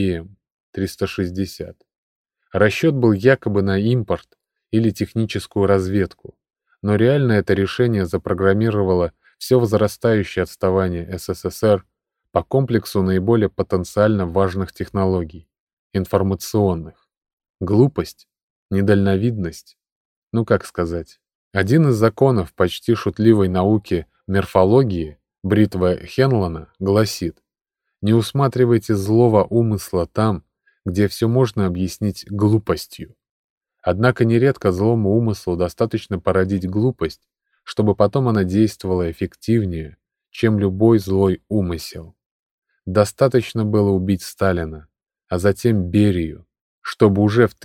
ABM-360. Расчет был якобы на импорт или техническую разведку, но реально это решение запрограммировало все возрастающее отставание СССР по комплексу наиболее потенциально важных технологий — информационных. Глупость, недальновидность, ну как сказать. Один из законов почти шутливой науки морфологии, бритва Хенлона, гласит: не усматривайте злого умысла там, где все можно объяснить глупостью. Однако нередко злому умыслу достаточно породить глупость, чтобы потом она действовала эффективнее, чем любой злой умысел. Достаточно было убить Сталина, а затем Берию, чтобы уже в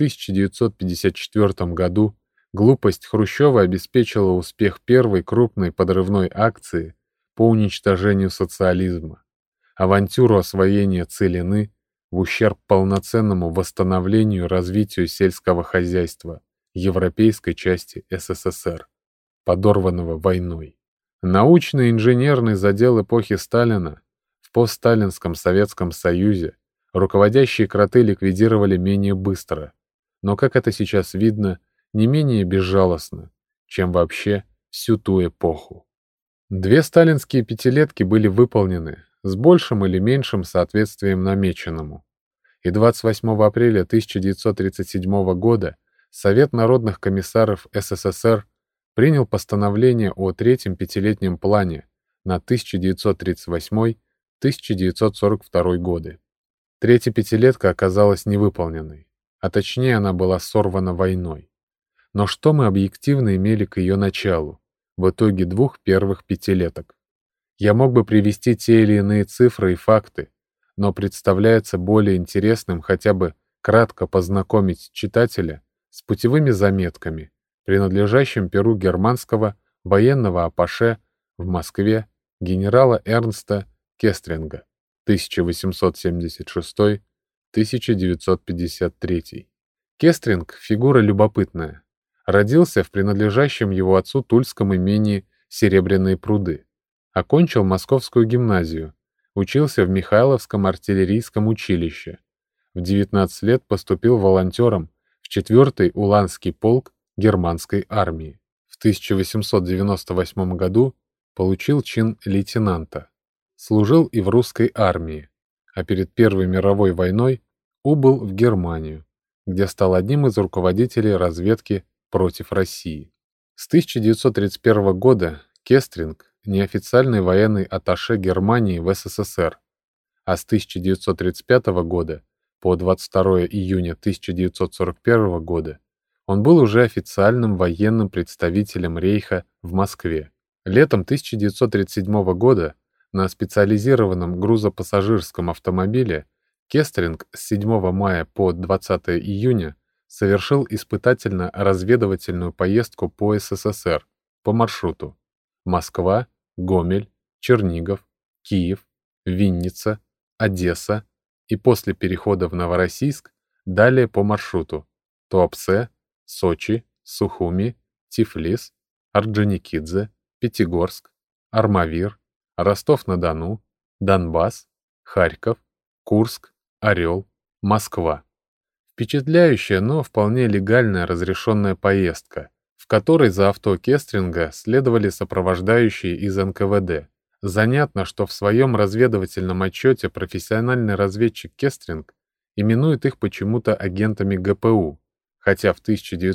1954 году глупость Хрущева обеспечила успех первой крупной подрывной акции по уничтожению социализма, авантюру освоения целины в ущерб полноценному восстановлению и развитию сельского хозяйства европейской части СССР, подорванного войной. Научный инженерный задел эпохи Сталина в постсталинском Советском Союзе руководящие кроты ликвидировали менее быстро, но, как это сейчас видно, не менее безжалостно, чем вообще всю ту эпоху. 2 сталинские пятилетки были выполнены с большим или меньшим соответствием намеченному, и 28 апреля 1937 года Совет народных комиссаров СССР принял постановление о третьем пятилетнем плане на 1938-1942 годы. Третья пятилетка оказалась невыполненной, а точнее она была сорвана войной. Но что мы объективно имели к ее началу, в итоге 2 первых пятилеток? Я мог бы привести те или иные цифры и факты, но представляется более интересным хотя бы кратко познакомить читателя с путевыми заметками, принадлежащим перу германского военного атташе в Москве генерала Эрнста Кестринга 1876-1953. Кестринг — фигура любопытная. Родился в принадлежащем его отцу тульском имении Серебряные пруды. Окончил Московскую гимназию, учился в Михайловском артиллерийском училище. В 19 лет поступил волонтером в 4-й Уланский полк германской армии. В 1898 году получил чин лейтенанта. Служил и в русской армии, а перед Первой мировой войной убыл в Германию, где стал одним из руководителей разведки против России. С 1931 года Кестринг — неофициальный военный атташе Германии в СССР, а с 1935 года по 22 июня 1941 года он был уже официальным военным представителем Рейха в Москве. Летом 1937 года на специализированном грузопассажирском автомобиле Кестринг с 7 мая по 20 июня совершил испытательно-разведывательную поездку по СССР по маршруту Москва, Гомель, Чернигов, Киев, Винница, Одесса и после перехода в Новороссийск далее по маршруту Туапсе, Сочи, Сухуми, Тифлис, Орджоникидзе, Пятигорск, Армавир, Ростов-на-Дону, Донбасс, Харьков, Курск, Орел, Москва. Впечатляющая, но вполне легальная разрешенная поездка, в которой за авто Кестринга следовали сопровождающие из НКВД. Занятно, что в своем разведывательном отчете профессиональный разведчик Кестринг именует их почему-то агентами ГПУ, хотя в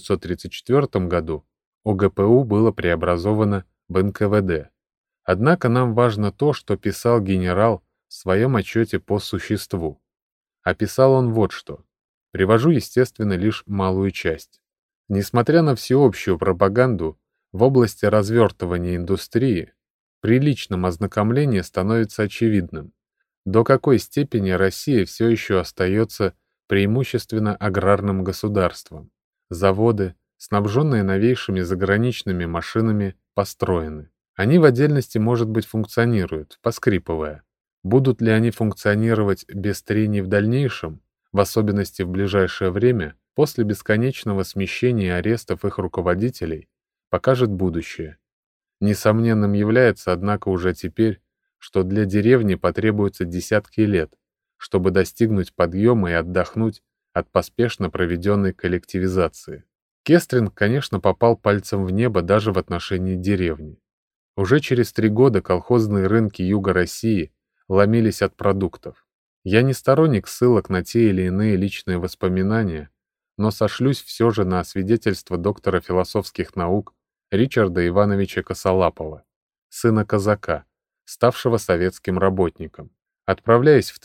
1934 году ОГПУ было преобразовано в НКВД. Однако нам важно то, что писал генерал в своем отчете по существу. Описал он вот что. Привожу, естественно, лишь малую часть. Несмотря на всеобщую пропаганду в области развертывания индустрии, при личном ознакомлении становится очевидным, до какой степени Россия все еще остается преимущественно аграрным государством. Заводы, снабженные новейшими заграничными машинами, построены. Они в отдельности, может быть, функционируют, поскрипывая. Будут ли они функционировать без трений в дальнейшем, в особенности в ближайшее время, после бесконечного смещения и арестов их руководителей, покажет будущее. Несомненным является, однако, уже теперь, что для деревни потребуется десятки лет, чтобы достигнуть подъема и отдохнуть от поспешно проведенной коллективизации. Кестринг, конечно, попал пальцем в небо даже в отношении деревни. Уже через 3 года колхозные рынки юга России ломились от продуктов. Я не сторонник ссылок на те или иные личные воспоминания, но сошлюсь все же на свидетельство доктора философских наук Ричарда Ивановича Косолапова, сына казака, ставшего советским работником. Отправляясь в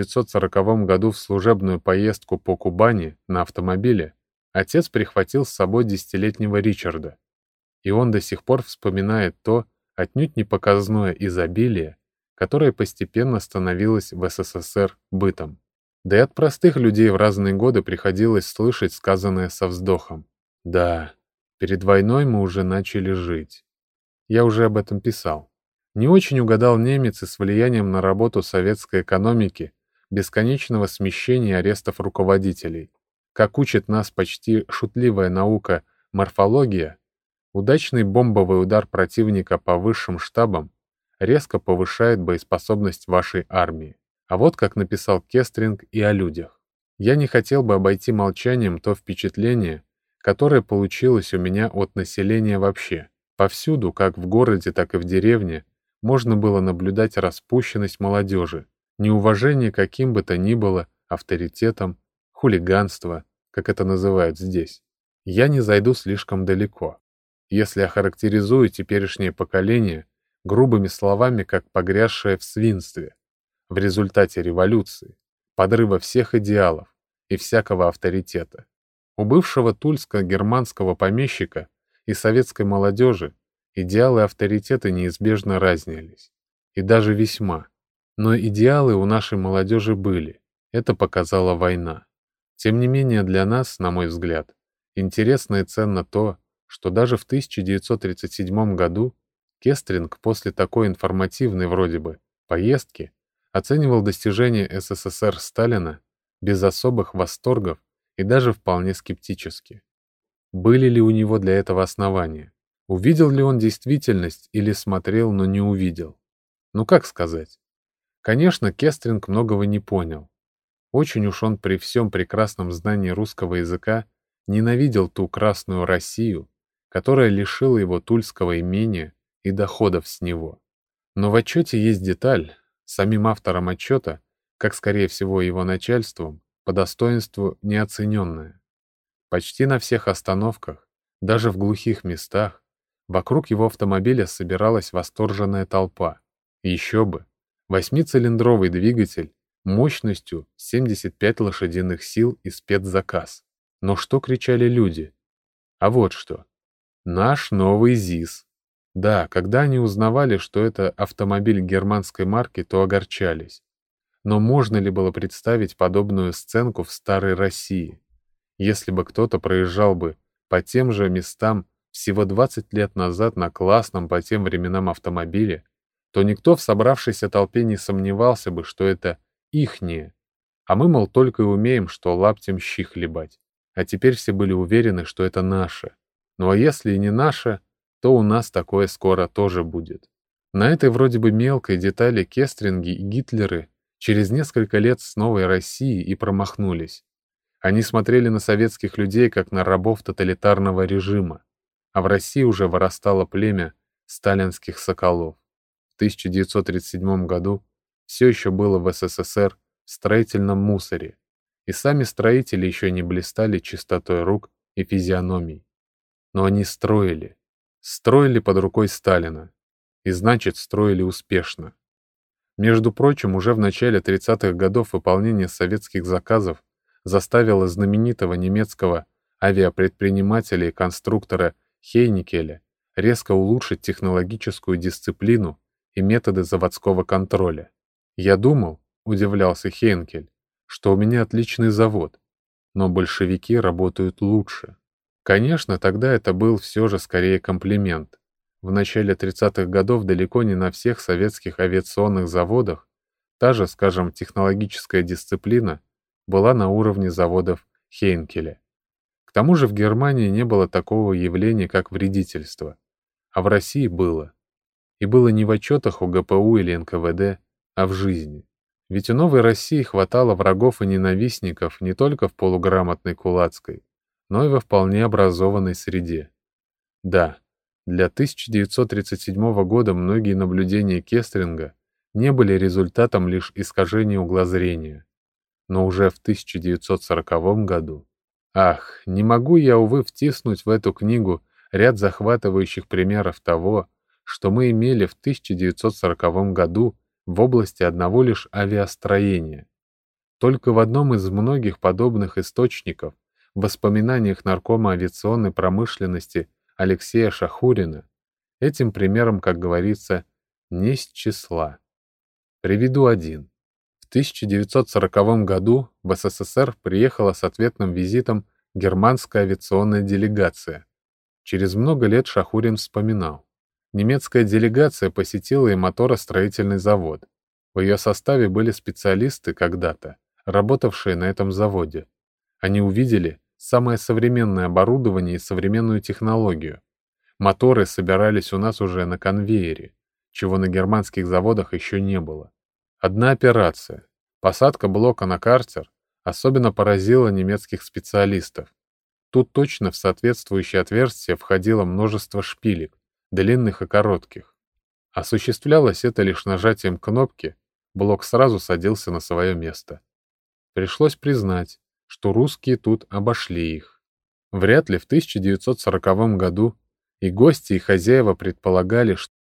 1940 году в служебную поездку по Кубани на автомобиле, отец прихватил с собой 10-летнего Ричарда, и он до сих пор вспоминает то отнюдь не показное изобилие, которое постепенно становилось в СССР бытом. Да и от простых людей в разные годы приходилось слышать сказанное со вздохом. Да, перед войной мы уже начали жить. Я уже об этом писал. Не очень угадал немец и с влиянием на работу советской экономики, бесконечного смещения и арестов руководителей. Как учит нас почти шутливая наука морфология, удачный бомбовый удар противника по высшим штабам резко повышает боеспособность вашей армии. А вот как написал Кестринг и о людях. Я не хотел бы обойти молчанием то впечатление, которое получилось у меня от населения вообще. Повсюду, как в городе, так и в деревне, можно было наблюдать распущенность молодежи, неуважение каким бы то ни было авторитетом, хулиганство, как это называют здесь. Я не зайду слишком далеко, если охарактеризую теперешнее поколение грубыми словами, как погрязшее в свинстве, в результате революции, подрыва всех идеалов и всякого авторитета. У бывшего тульско-германского помещика и советской молодежи идеалы и авторитеты неизбежно разнились, и даже весьма. Но идеалы у нашей молодежи были, это показала война. Тем не менее для нас, на мой взгляд, интересно и ценно то, что даже в 1937 году Кестринг после такой информативной вроде бы поездки оценивал достижения СССР Сталина без особых восторгов и даже вполне скептически. Были ли у него для этого основания? Увидел ли он действительность или смотрел, но не увидел? Ну как сказать? Конечно, Кестринг многого не понял. Очень уж он при всем прекрасном знании русского языка ненавидел ту Красную Россию, которая лишила его тульского имения и доходов с него. Но в отчете есть деталь, самим автором отчета, как скорее всего его начальством, по достоинству неоцененная. Почти на всех остановках, даже в глухих местах, вокруг его автомобиля собиралась восторженная толпа. Еще бы, 8-цилиндровый двигатель мощностью 75 лошадиных сил и спецзаказ. Но что кричали люди? А вот что. Наш новый ЗИС. Да, когда они узнавали, что это автомобиль германской марки, то огорчались. Но можно ли было представить подобную сценку в старой России? Если бы кто-то проезжал бы по тем же местам всего 20 лет назад на классном по тем временам автомобиле, то никто в собравшейся толпе не сомневался бы, что это ихнее. А мы, мол, только и умеем, что лаптем щи хлебать. А теперь все были уверены, что это наше. Ну а если и не наше, то у нас такое скоро тоже будет. На этой вроде бы мелкой детали Кестринги и Гитлеры через несколько лет с новой Россией и промахнулись. Они смотрели на советских людей как на рабов тоталитарного режима, а в России уже вырастало племя сталинских соколов. В 1937 году все еще было в СССР в строительном мусоре, и сами строители еще не блистали чистотой рук и физиономий. Но они строили. Строили под рукой Сталина. И значит, строили успешно. Между прочим, уже в начале 30-х годов выполнение советских заказов заставило знаменитого немецкого авиапредпринимателя и конструктора Хейникеля резко улучшить технологическую дисциплину и методы заводского контроля. «Я думал, — удивлялся Хейнкель, — что у меня отличный завод, но большевики работают лучше». Конечно, тогда это был все же скорее комплимент. В начале 30-х годов далеко не на всех советских авиационных заводах та же, скажем, технологическая дисциплина была на уровне заводов Хейнкеля. К тому же в Германии не было такого явления, как вредительство, а в России было. И было не в отчетах УГПУ или НКВД, а в жизни. Ведь у новой России хватало врагов и ненавистников не только в полуграмотной кулацкой, но и во вполне образованной среде. Да, для 1937 года многие наблюдения Кестринга не были результатом лишь искажения угла зрения. Но уже в 1940 году... Ах, не могу я, увы, втиснуть в эту книгу ряд захватывающих примеров того, что мы имели в 1940 году в области одного лишь авиастроения. Только в одном из многих подобных источников, в воспоминаниях наркома авиационной промышленности Алексея Шахурина, этим примером, как говорится, не с числа. Приведу один. В 1940 году в СССР приехала с ответным визитом германская авиационная делегация. Через много лет Шахурин вспоминал. Немецкая делегация посетила и моторостроительный завод. В ее составе были специалисты когда-то, работавшие на этом заводе. Они увидели самое современное оборудование и современную технологию. Моторы собирались у нас уже на конвейере, чего на германских заводах еще не было. Одна операция, посадка блока на картер, особенно поразила немецких специалистов. Тут точно в соответствующее отверстие входило множество шпилек, длинных и коротких. Осуществлялось это лишь нажатием кнопки, блок сразу садился на свое место. Пришлось признать, что русские тут обошли их. Вряд ли в 1940 году и гости, и хозяева предполагали,